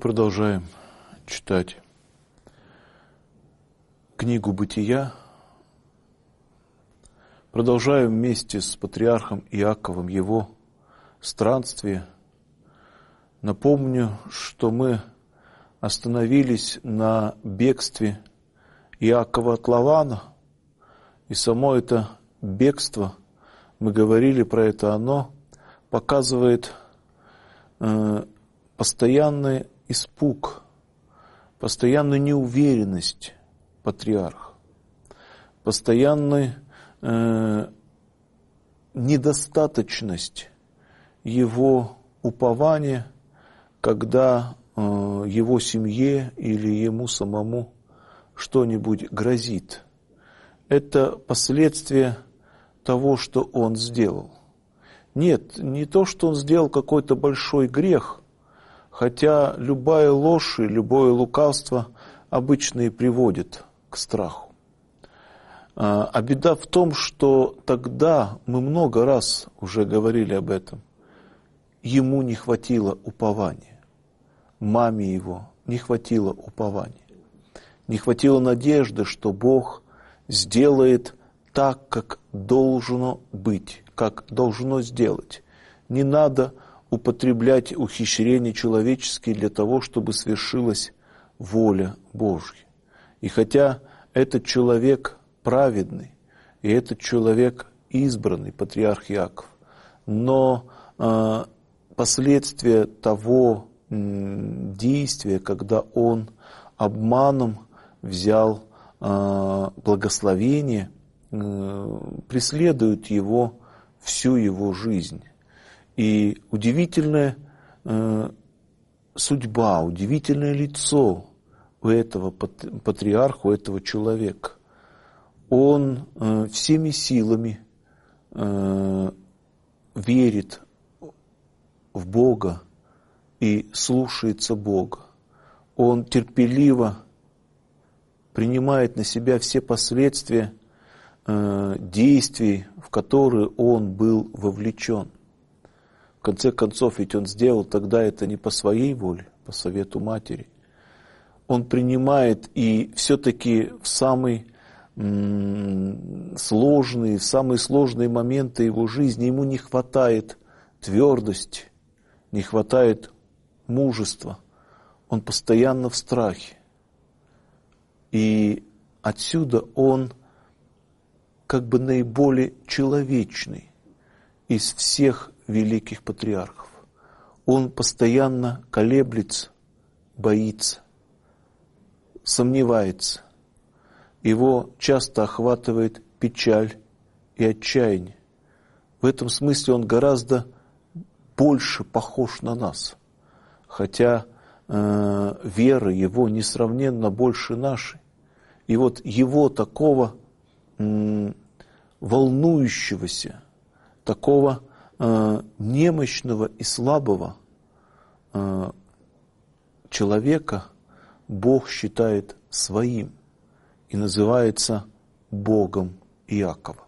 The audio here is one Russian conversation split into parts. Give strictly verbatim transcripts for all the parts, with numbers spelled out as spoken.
продолжаем читать книгу «Бытия». Продолжаем вместе с патриархом Иаковом его странствие. Напомню, что мы остановились на бегстве Иакова от Лавана, и само это бегство, мы говорили про это, оно показывает э, постоянный испуг, постоянную неуверенность патриарха, постоянную э, недостаточность его упования, когда э, его семье или ему самому что-нибудь грозит. Это последствия того, что он сделал. Нет, не то, что он сделал какой-то большой грех, хотя любая ложь и любое лукавство обычно и приводит к страху. А беда в том, что тогда, мы много раз уже говорили об этом, ему не хватило упования, маме его не хватило упования, не хватило надежды, что Бог сделает так, как должно быть, как должно сделать. Не надо употреблять ухищрения человеческие для того, чтобы свершилась воля Божья. И хотя этот человек праведный, и этот человек избранный, патриарх Иаков, но э, последствия того э, действия, когда он обманом взял э, благословение, э, преследуют его всю его жизнь. И удивительная э, судьба, удивительное лицо у этого патриарха, у этого человека. Он э, всеми силами э, верит в Бога и слушается Бога. Он терпеливо принимает на себя все последствия э, действий, в которые он был вовлечен. В конце концов, ведь он сделал тогда это не по своей воле, по совету матери. Он принимает, и все-таки в самые м- сложные, в самые сложные моменты его жизни ему не хватает твердости, не хватает мужества. Он постоянно в страхе. И отсюда он как бы наиболее человечный из всех великих патриархов. Он постоянно колеблется, боится, сомневается. Его часто охватывает печаль и отчаяние. В этом смысле он гораздо больше похож на нас, хотя э, вера его несравненно больше нашей. И вот его такого м, волнующегося, такого э, немощного и слабого э, человека Бог считает своим и называется Богом Иакова.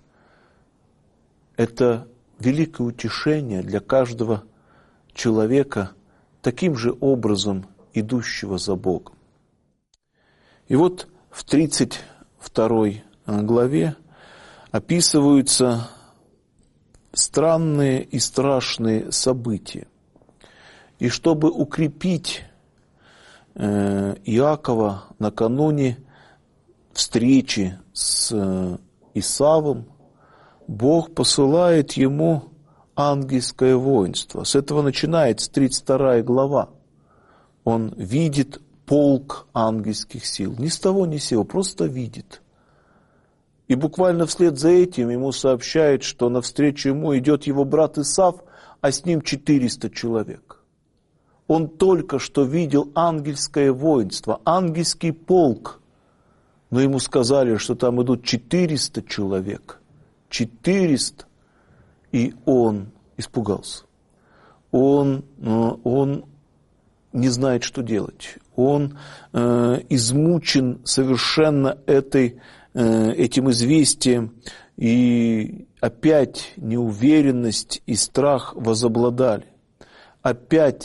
Это великое утешение для каждого человека, таким же образом идущего за Богом. И вот в тридцать второй главе описываются странные и страшные события. И чтобы укрепить э, Иакова накануне встречи с Исавом, Бог посылает ему ангельское воинство. С этого начинается тридцать вторая глава. Он видит полк ангельских сил. Ни с того ни с сего, просто видит. И буквально вслед за этим ему сообщают, что навстречу ему идет его брат Исав, а с ним четыреста человек. Он только что видел ангельское воинство, ангельский полк. Но ему сказали, что там идут четыреста человек. четыреста. И он испугался. Он, он не знает, что делать. Он э, измучен совершенно этой, э, этим известием. И опять неуверенность и страх возобладали. Опять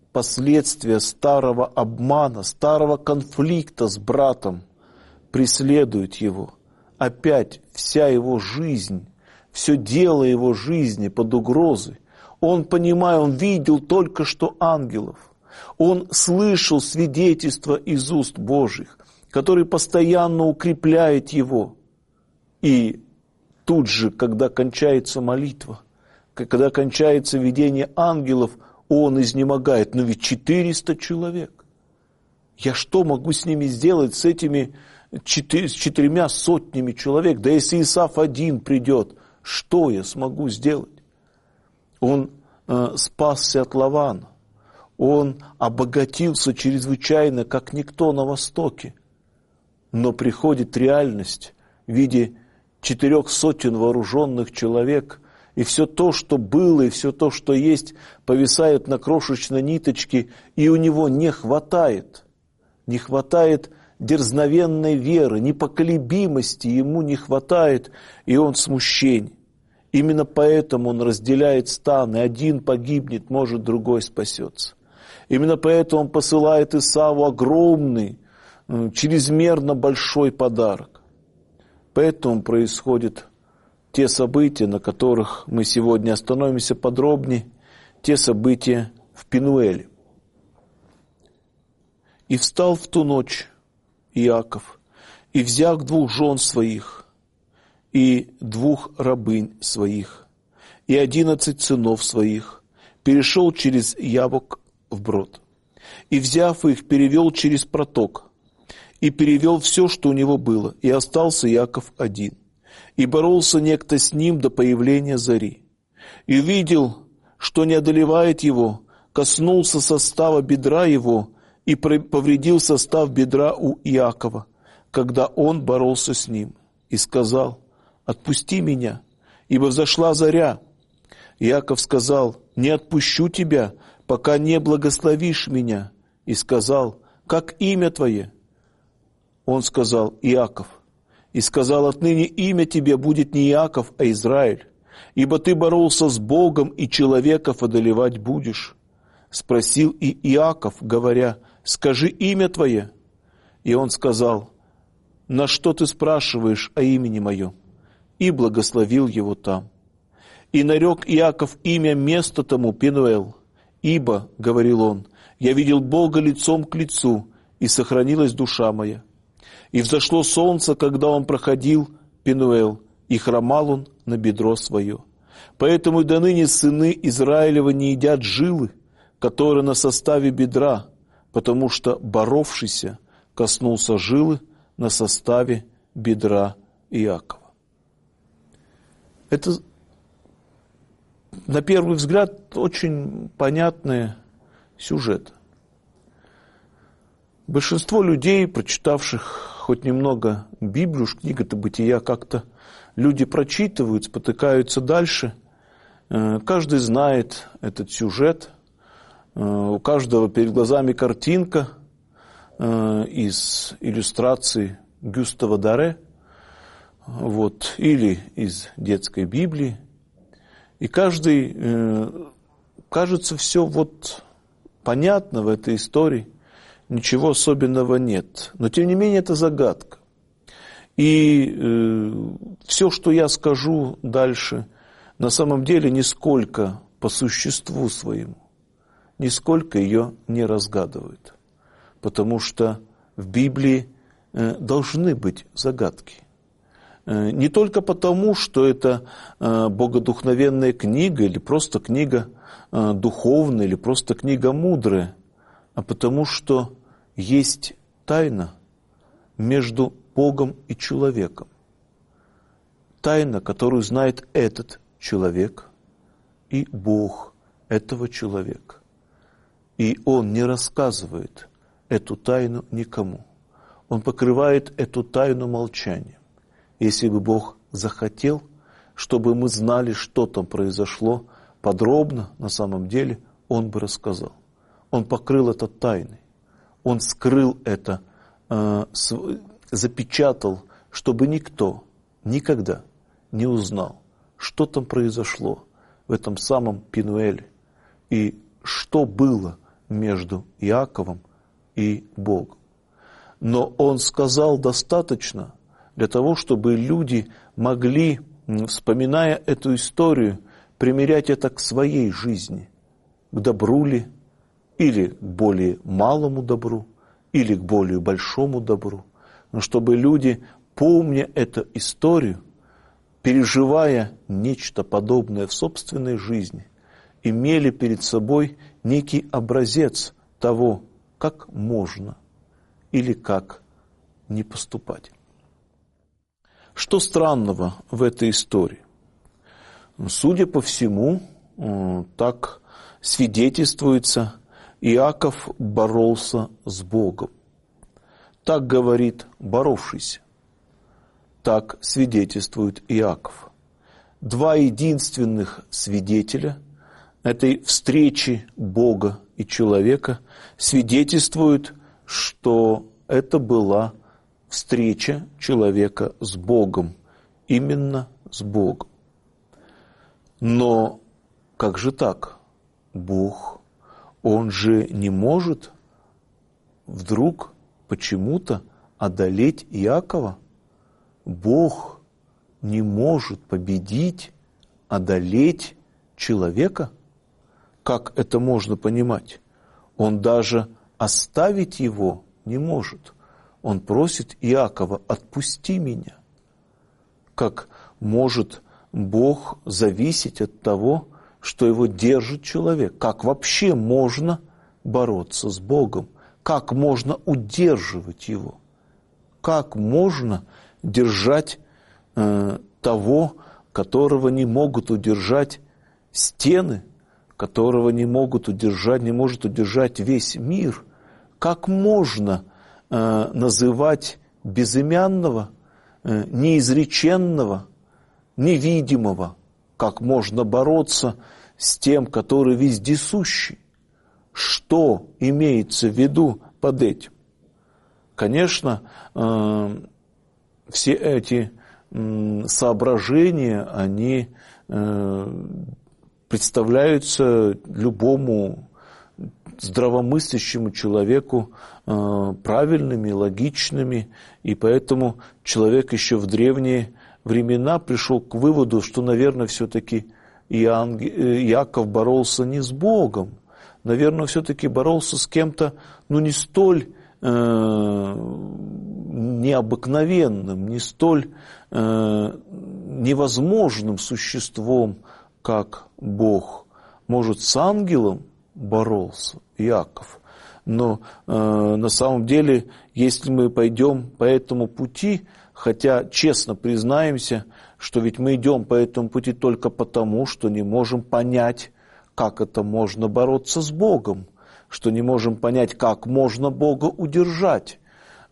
последствия старого обмана, старого конфликта с братом преследуют его. Опять вся его жизнь, все дело его жизни под угрозой. Он, понимая, он видел только что ангелов. Он слышал свидетельства из уст Божьих, которые постоянно укрепляют его. И тут же, когда кончается молитва, когда кончается видение ангелов, он изнемогает. Но ведь четыреста человек. Я что могу с ними сделать, с этими четы- с четырьмя сотнями человек? Да если Исав один придет, что я смогу сделать? Он э, спасся от Лавана. Он обогатился чрезвычайно, как никто на Востоке. Но приходит реальность в виде четырех сотен вооруженных человек, и все то, что было, и все то, что есть, повисает на крошечной ниточке, и у него не хватает, не хватает дерзновенной веры, непоколебимости ему не хватает, и он в смущении. Именно поэтому он разделяет станы, один погибнет, может, другой спасется. Именно поэтому он посылает Исаву огромный, чрезмерно большой подарок. Поэтому происходят те события, на которых мы сегодня остановимся подробнее, те события в Пенуэле. «И встал в ту ночь Иаков, и взял двух жен своих, и двух рабынь своих, и одиннадцать сынов своих, перешел через Ябок вброд, и, взяв их, перевел через проток, и перевел все, что у него было, и остался Иаков один. И боролся некто с ним до появления зари. И увидел, что не одолевает его, коснулся состава бедра его и повредил состав бедра у Иакова, когда он боролся с ним. И сказал: «Отпусти меня, ибо взошла заря». Иаков сказал: «Не отпущу тебя, пока не благословишь меня». И сказал: «Как имя твое?» Он сказал: «Иаков». И сказал: «Отныне имя тебе будет не Иаков, а Израиль, ибо ты боролся с Богом, и человеков одолевать будешь». Спросил и Иаков, говоря: «Скажи имя твое». И он сказал: «На что ты спрашиваешь о имени моем?» И благословил его там. И нарек Иаков имя место тому Пенуэл, ибо, говорил он, «Я видел Бога лицом к лицу, и сохранилась душа моя». И взошло солнце, когда он проходил Пенуэл, и хромал он на бедро свое. Поэтому и до ныне сыны Израилева не едят жилы, которые на составе бедра, потому что боровшийся коснулся жилы на составе бедра Иакова. Это, на первый взгляд, очень понятный сюжет. Большинство людей, прочитавших хоть немного Библию, книга-то Бытия, как-то люди прочитывают, спотыкаются дальше. Каждый знает этот сюжет. У каждого перед глазами картинка из иллюстраций Гюстава Доре, вот, или из детской Библии. И каждый, кажется, все вот понятно в этой истории. Ничего особенного нет. Но, тем не менее, это загадка. И э, все, что я скажу дальше, на самом деле нисколько по существу своему, нисколько ее не разгадывает. Потому что в Библии э, должны быть загадки. Э, не только потому, что это э, богодухновенная книга, или просто книга э, духовная, или просто книга мудрая, а потому что есть тайна между Богом и человеком. Тайна, которую знает этот человек и Бог этого человека. И Он не рассказывает эту тайну никому. Он покрывает эту тайну молчанием. Если бы Бог захотел, чтобы мы знали, что там произошло подробно, на самом деле, Он бы рассказал. Он покрыл это тайной. Он скрыл это, э, с, запечатал, чтобы никто никогда не узнал, что там произошло в этом самом Пенуэле и что было между Иаковом и Богом. Но он сказал достаточно для того, чтобы люди могли, вспоминая эту историю, примерять это к своей жизни, к добру ли, или к более малому добру, или к более большому добру. Но чтобы люди, помня эту историю, переживая нечто подобное в собственной жизни, имели перед собой некий образец того, как можно или как не поступать. Что странного в этой истории? Судя по всему, так свидетельствуется, Иаков боролся с Богом. Так говорит боровшийся. Так свидетельствует Иаков. Два единственных свидетеля этой встречи Бога и человека свидетельствуют, что это была встреча человека с Богом, именно с Богом. Но как же так? Бог, Он же не может вдруг почему-то одолеть Иакова? Бог не может победить, одолеть человека? Как это можно понимать? Он даже оставить его не может. Он просит Иакова: отпусти меня. Как может Бог зависеть от того, что его держит человек? Как вообще можно бороться с Богом? Как можно удерживать его? Как можно держать э, того, которого не могут удержать стены, которого не могут удержать, не может удержать весь мир? Как можно э, называть безымянного, э, неизреченного, невидимого? Как можно бороться с тем, который вездесущий? Что имеется в виду под этим? Конечно, э, все эти э, соображения, они э, представляются любому здравомыслящему человеку э, правильными, логичными, и поэтому человек еще в древние времена пришел к выводу, что, наверное, все-таки Иаков боролся не с Богом, наверное, все-таки боролся с кем-то, ну, не столь э, необыкновенным, не столь э, невозможным существом, как Бог. Может, с ангелом боролся Иаков, но э, на самом деле, если мы пойдем по этому пути, хотя честно признаемся, что ведь мы идем по этому пути только потому, что не можем понять, как это можно бороться с Богом, что не можем понять, как можно Бога удержать.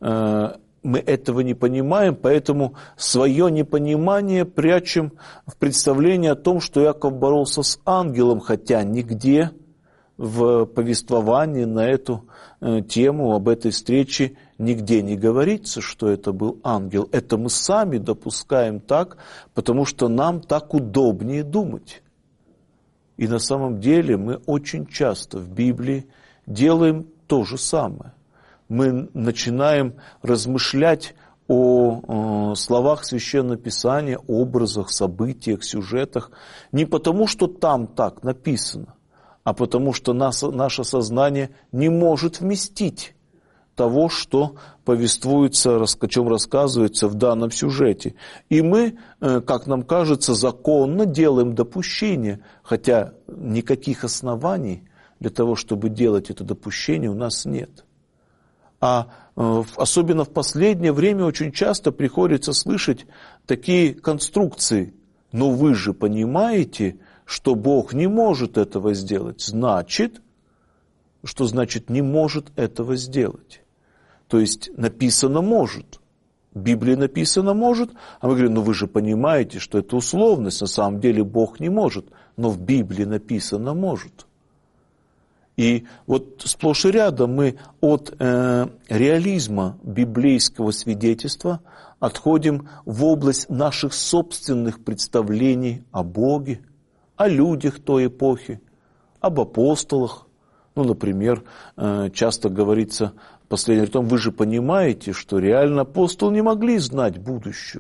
Мы этого не понимаем, поэтому свое непонимание прячем в представлении о том, что Иаков боролся с ангелом, хотя нигде в повествовании на эту тему, об этой встрече, нигде не говорится, что это был ангел. Это мы сами допускаем так, потому что нам так удобнее думать. И на самом деле мы очень часто в Библии делаем то же самое. Мы начинаем размышлять о, о словах Священного Писания, образах, событиях, сюжетах, не потому, что там так написано, а потому что нас, наше сознание не может вместить того, что повествуется, о чем рассказывается в данном сюжете. И мы, как нам кажется, законно делаем допущение, хотя никаких оснований для того, чтобы делать это допущение, у нас нет. А особенно в последнее время очень часто приходится слышать такие конструкции. Но вы же понимаете, что Бог не может этого сделать. Значит, что значит не может этого сделать? То есть написано «может». В Библии написано «может», а мы говорим: ну вы же понимаете, что это условность, на самом деле Бог не может, но в Библии написано «может». И вот сплошь и рядом мы от э, реализма библейского свидетельства отходим в область наших собственных представлений о Боге, о людях той эпохи, об апостолах, Ну, например, часто говорится в последнем том, вы же понимаете, что реально апостолы не могли знать будущего.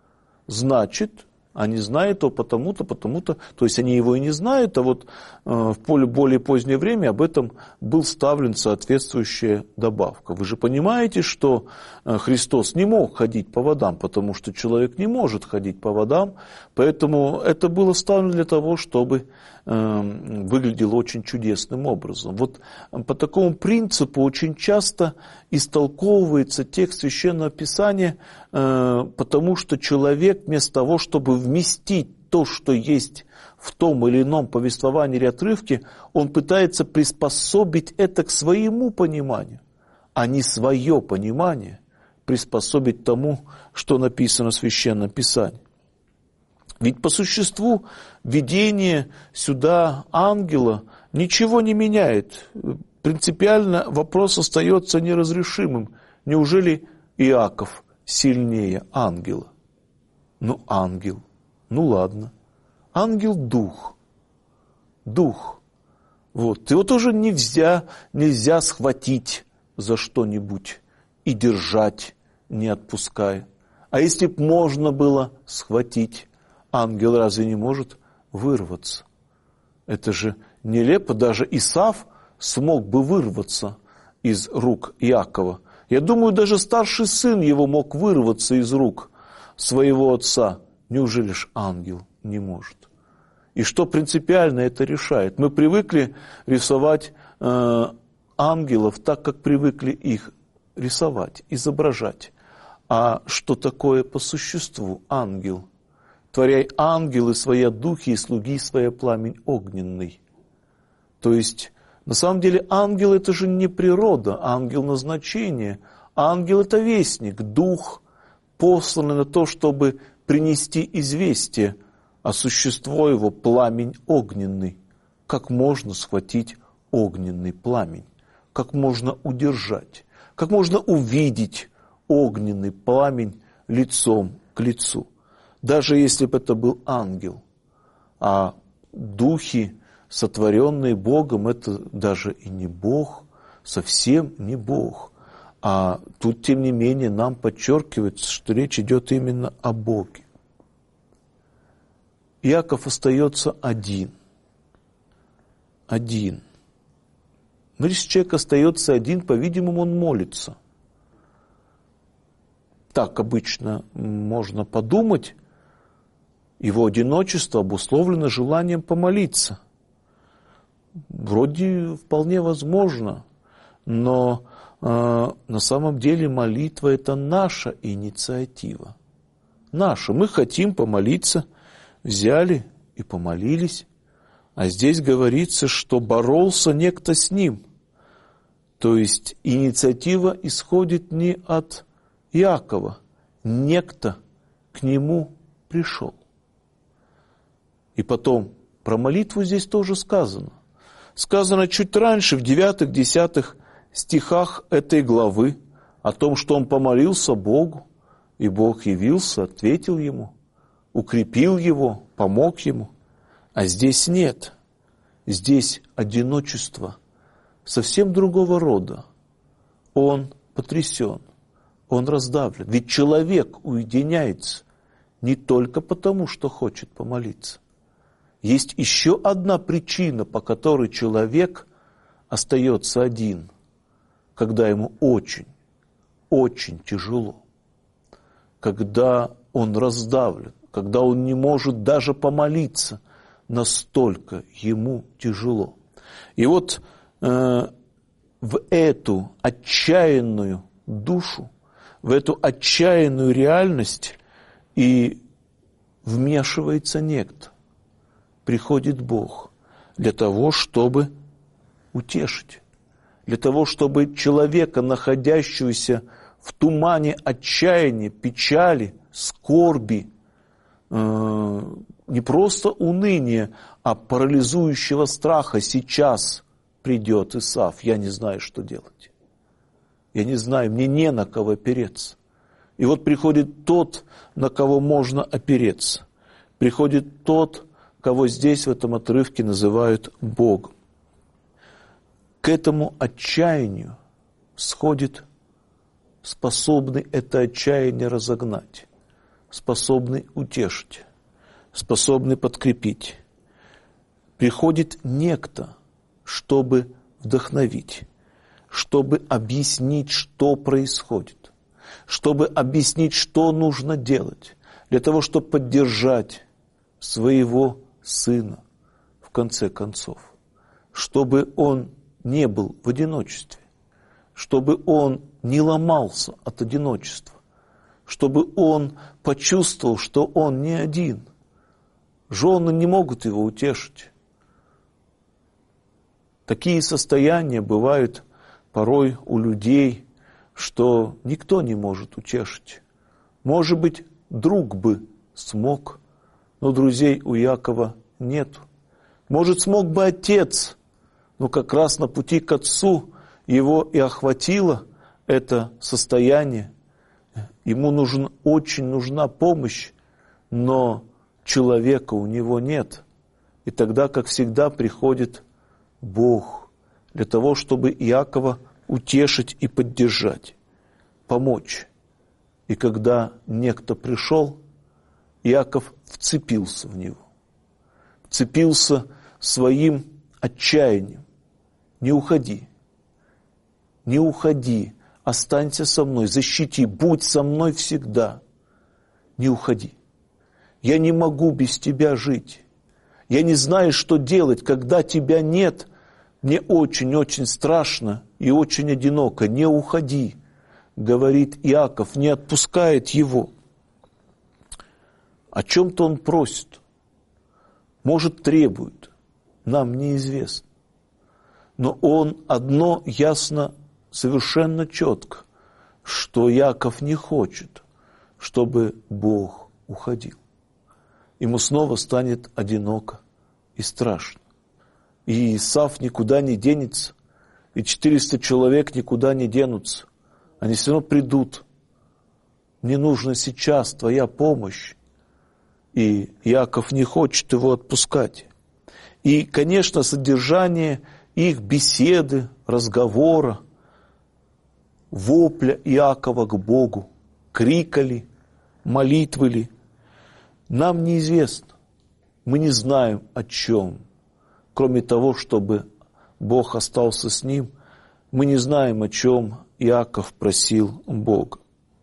Значит, они знают то потому-то, потому-то, то есть они его и не знают, а вот в более позднее время об этом был вставлен соответствующая добавка. Вы же понимаете, что Христос не мог ходить по водам, потому что человек не может ходить по водам, поэтому это было вставлено для того, чтобы выглядело очень чудесным образом. Вот по такому принципу очень часто истолковывается текст Священного Писания, потому что человек вместо того, чтобы вместить то, что есть в том или ином повествовании или отрывке, он пытается приспособить это к своему пониманию, а не свое понимание приспособить тому, что написано в Священном Писании. Ведь по существу видение сюда ангела ничего не меняет. Принципиально вопрос остается неразрешимым. Неужели Иаков сильнее ангела? Ну, ангел. Ну, ладно. Ангел – дух. Дух. Вот. Его тоже нельзя, нельзя схватить за что-нибудь и держать, не отпуская. А если б можно было схватить, ангел разве не может вырваться? Это же нелепо. Даже Исав смог бы вырваться из рук Иакова. Я думаю, даже старший сын его мог вырваться из рук своего отца. Неужели ж ангел не может? И что принципиально это решает? Мы привыкли рисовать э, ангелов так, как привыкли их рисовать, изображать. А что такое по существу ангел? Творяй ангелы своя духи и слуги своя пламень огненный. То есть, на самом деле, ангел – это же не природа, ангел – назначение. Ангел – это вестник, дух, посланный на то, чтобы принести известие, а существо его – пламень огненный. Как можно схватить огненный пламень? Как можно удержать? Как можно увидеть огненный пламень лицом к лицу? Даже если бы это был ангел, а духи, сотворенные Богом, это даже и не Бог, совсем не Бог. А тут, тем не менее, нам подчеркивается, что речь идет именно о Боге. Иаков остается один. Один. Но если человек остается один, по-видимому, он молится. Так обычно можно подумать. Его одиночество обусловлено желанием помолиться. Вроде вполне возможно, но э, на самом деле молитва – это наша инициатива. Наша. Мы хотим помолиться, взяли и помолились. А здесь говорится, что боролся некто с ним. То есть инициатива исходит не от Иакова. Некто к нему пришел. И потом, про молитву здесь тоже сказано. Сказано чуть раньше, в девятых, десятых стихах этой главы, о том, что он помолился Богу, и Бог явился, ответил ему, укрепил его, помог ему. А здесь нет. Здесь одиночество совсем другого рода. Он потрясен, он раздавлен. Ведь человек уединяется не только потому, что хочет помолиться. Есть еще одна причина, по которой человек остается один, когда ему очень, очень тяжело, когда он раздавлен, когда он не может даже помолиться, настолько ему тяжело. И вот э, в эту отчаянную душу, в эту отчаянную реальность и вмешивается некто. Приходит Бог для того, чтобы утешить, для того, чтобы человека, находящегося в тумане отчаяния, печали, скорби, э, не просто уныния, а парализующего страха, сейчас придет Исав, я не знаю, что делать. Я не знаю, мне не на кого опереться. И вот приходит тот, на кого можно опереться. Приходит тот, кого здесь в этом отрывке называют Богом. к этому отчаянию сходит способный это отчаяние разогнать, способный утешить, способный подкрепить. Приходит некто, чтобы вдохновить, чтобы объяснить, что происходит, чтобы объяснить, что нужно делать, для того, чтобы поддержать своего сына в конце концов, чтобы он не был в одиночестве, чтобы он не ломался от одиночества, чтобы он почувствовал, что он не один. Жены не могут его утешить. Такие состояния бывают порой у людей, что никто не может утешить. Может быть, друг бы смог, но друзей у Иакова нету. Может, смог бы отец, но как раз на пути к отцу его и охватило это состояние. Ему нужен, очень нужна помощь, но человека у него нет. И тогда, как всегда, приходит Бог для того, чтобы Иакова утешить и поддержать, помочь. И когда некто пришел, Иаков вцепился в него, вцепился своим отчаянием. Не уходи, не уходи, останься со мной, защити, будь со мной всегда. Не уходи. Я не могу без тебя жить. Я не знаю, что делать, когда тебя нет. Мне очень-очень страшно и очень одиноко. Не уходи, говорит Иаков, не отпускает его. О чем-то он просит, может, требует, нам неизвестно. Но он одно ясно, совершенно четко, что Иаков не хочет, чтобы Бог уходил. Ему снова станет одиноко и страшно. И Исав никуда не денется, и четыреста человек никуда не денутся. Они все равно придут. Мне нужна сейчас твоя помощь. И Иаков не хочет его отпускать. И, конечно, содержание их беседы, разговора, вопля Иакова к Богу, крика ли, молитвы ли, нам неизвестно. Мы не знаем о чем. Кроме того, чтобы Бог остался с ним, мы не знаем, о чем Иаков просил Бога.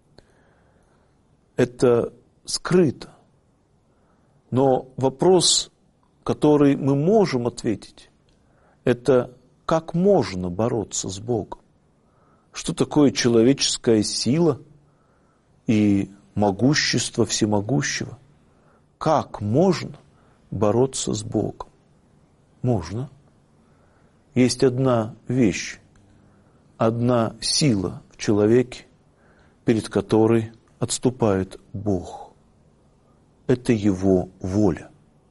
Это скрыто. Но вопрос, который мы можем ответить, это как можно бороться с Богом? Что такое человеческая сила и могущество всемогущего? Как можно бороться с Богом? Можно. Есть одна вещь, одна сила в человеке, перед которой отступает Бог. Это Его воля.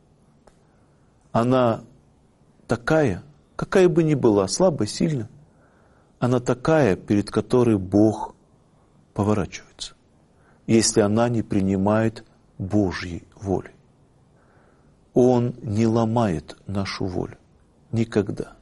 Она такая, какая бы ни была, слабая, сильная, она такая, перед которой Бог поворачивается, если она не принимает Божьей воли. Он не ломает нашу волю. Никогда.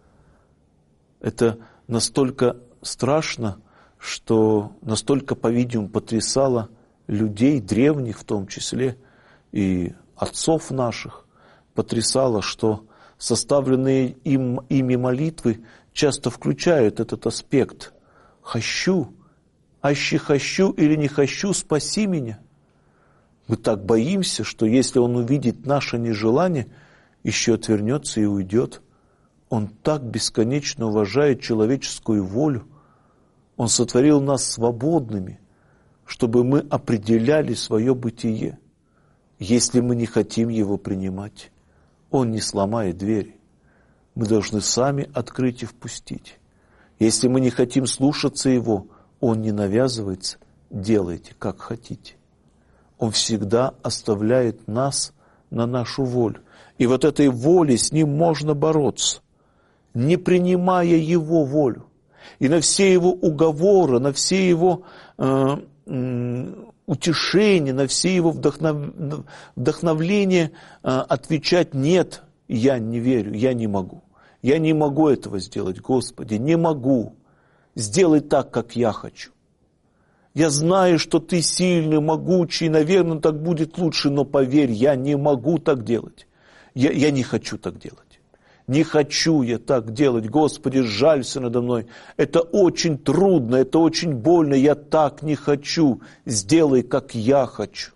Это настолько страшно, что настолько, по-видимому, потрясало людей, древних в том числе, и отцов наших, потрясало, что составленные им, ими молитвы часто включают этот аспект. «Хочу, аще хочу или не хочу, спаси меня». Мы так боимся, что если он увидит наше нежелание, еще отвернется и уйдет. Он так бесконечно уважает человеческую волю. Он сотворил нас свободными, чтобы мы определяли свое бытие. Если мы не хотим его принимать, он не сломает двери. Мы должны сами открыть и впустить. Если мы не хотим слушаться его, он не навязывается. Делайте, как хотите. Он всегда оставляет нас на нашу волю. И вот этой волей с ним можно бороться, не принимая его волю. И на все его уговоры, на все его э, э, утешения, на все его вдохнов... вдохновления э, отвечать: нет, я не верю, я не могу. Я не могу этого сделать, Господи, не могу. Сделай так, как я хочу. Я знаю, что Ты сильный, могучий, наверное, так будет лучше, но поверь, я не могу так делать. Я, я не хочу так делать. Не хочу я так делать. Господи, жалься надо мной. Это очень трудно, это очень больно. Я так не хочу. Сделай, как я хочу.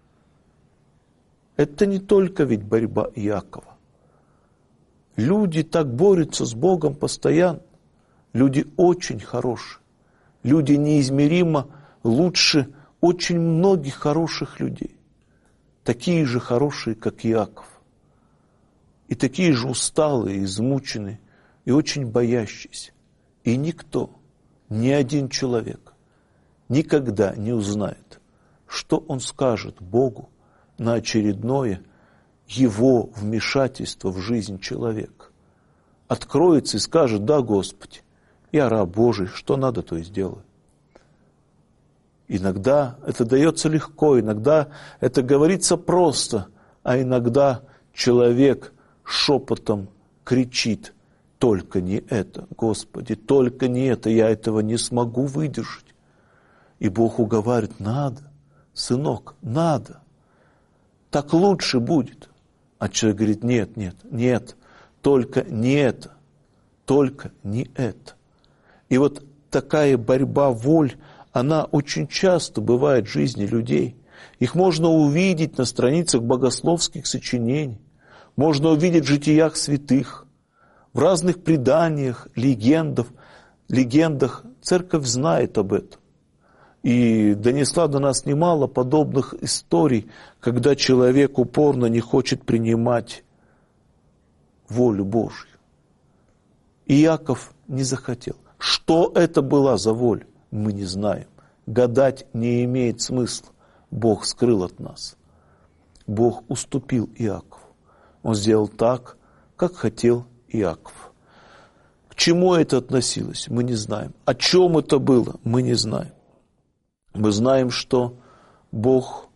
Это не только ведь борьба Иакова. Люди так борются с Богом постоянно. Люди очень хорошие. Люди неизмеримо лучше очень многих хороших людей. Такие же хорошие, как Иаков. И такие же усталые, измученные, и очень боящиеся. И никто, ни один человек никогда не узнает, что он скажет Богу на очередное его вмешательство в жизнь человека. Откроется и скажет: да, Господи, я раб Божий, что надо, то и сделаю. Иногда это дается легко, иногда это говорится просто, а иногда человек шепотом кричит: только не это, Господи, только не это, я этого не смогу выдержать. И Бог уговаривает: надо, сынок, надо, так лучше будет. А человек говорит: нет, нет, нет, только не это, только не это. И вот такая борьба воль, она очень часто бывает в жизни людей. Их можно увидеть на страницах богословских сочинений, можно увидеть в житиях святых, в разных преданиях, легендах. легендах. Церковь знает об этом. И донесла до нас немало подобных историй, когда человек упорно не хочет принимать волю Божью. Иаков не захотел. Что это была за воля, мы не знаем. Гадать не имеет смысла. Бог скрыл от нас. Бог уступил Иакову. Он сделал так, как хотел Иаков. К чему это относилось, мы не знаем. О чем это было, мы не знаем. Мы знаем, что Бог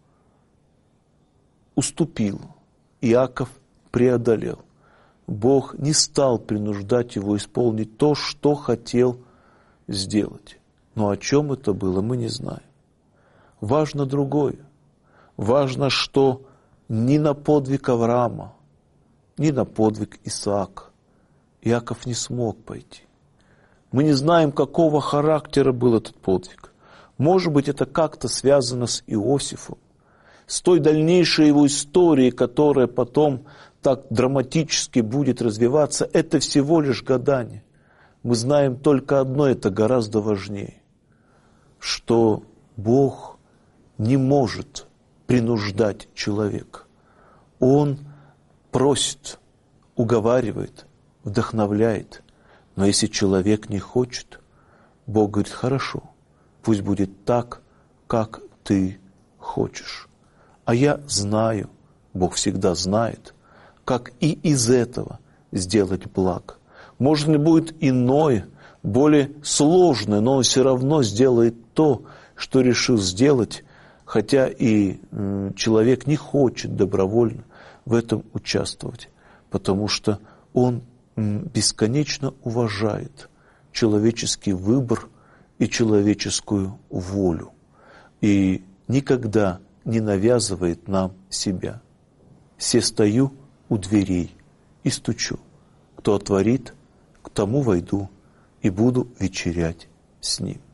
уступил, Иаков преодолел. Бог не стал принуждать его исполнить то, что хотел сделать. Но о чем это было, мы не знаем. Важно другое. Важно, что ни на подвиг Авраама, ни на подвиг Исаака Иаков не смог пойти. Мы не знаем, какого характера был этот подвиг. Может быть, это как-то связано с Иосифом, с той дальнейшей его историей, которая потом так драматически будет развиваться. Это всего лишь гадание. Мы знаем только одно, это гораздо важнее, что Бог не может принуждать человека. Он просит, уговаривает, вдохновляет. Но если человек не хочет, Бог говорит: хорошо, пусть будет так, как ты хочешь. А я знаю, Бог всегда знает, как и из этого сделать благо. Может, не будет иное, более сложное, но Он все равно сделает то, что решил сделать, хотя и человек не хочет добровольно в этом участвовать, потому что он бесконечно уважает человеческий выбор и человеческую волю, и никогда не навязывает нам себя. «Се стою у дверей и стучу. Кто отворит, к тому войду и буду вечерять с ним».